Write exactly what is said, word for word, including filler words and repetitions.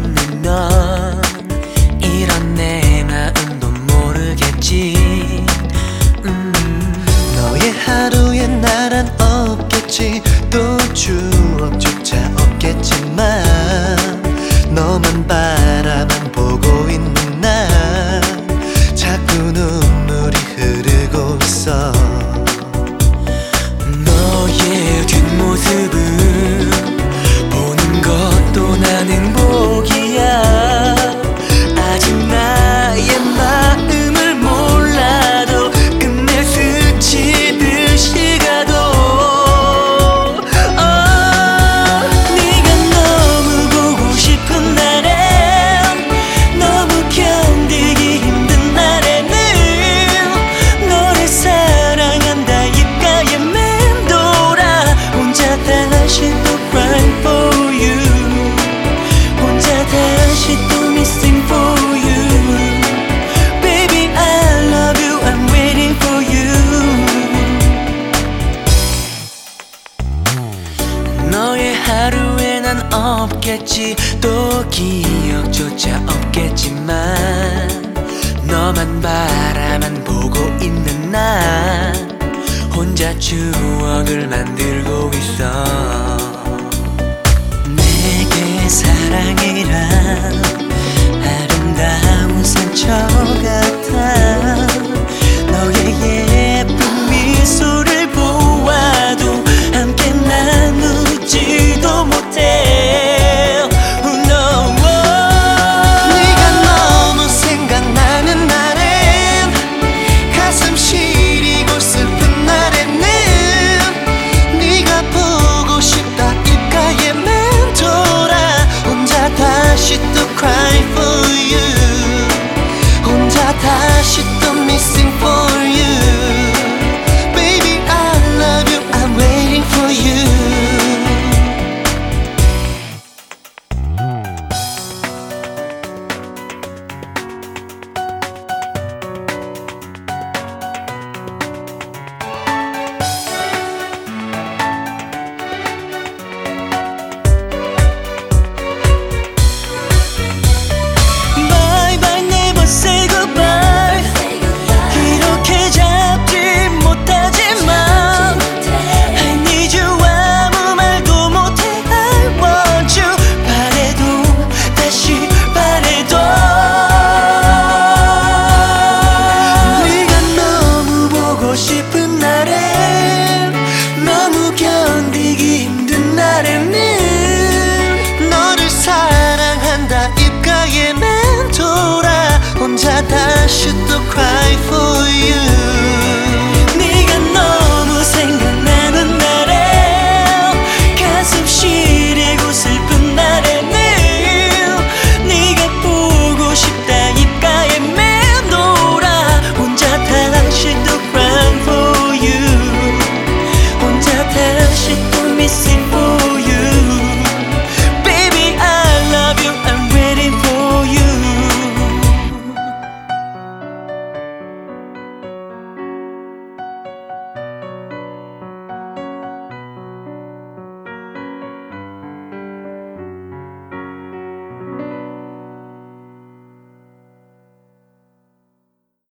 있는 넌 이런 내 마음도 모르겠지. 음. 너의 하루에 나란 없겠지. 또 추억조차 없겠지만 너만 바라만 보고 있는 난 자꾸 눈물이 흐르고 있어. 너의 뒷모습을 보는 것도 난 행복이야. 아직 나의 마음을 몰라도 끝내 스치듯이 가도 어, 네가 너무 보고 싶은 날엔 너무 견디기 힘든 날에는 너를 사랑한다 입가에 맴돌아 혼자 다시 또 crying for you. 혼자 다시 또 missing for you. Baby I love you I'm waiting for you. 너의 하루에 난 없겠지. 또 기억조차 없겠지만 너만 바라만 보고 있는 난 혼자 추억을 만들고 있어. 내게 사랑해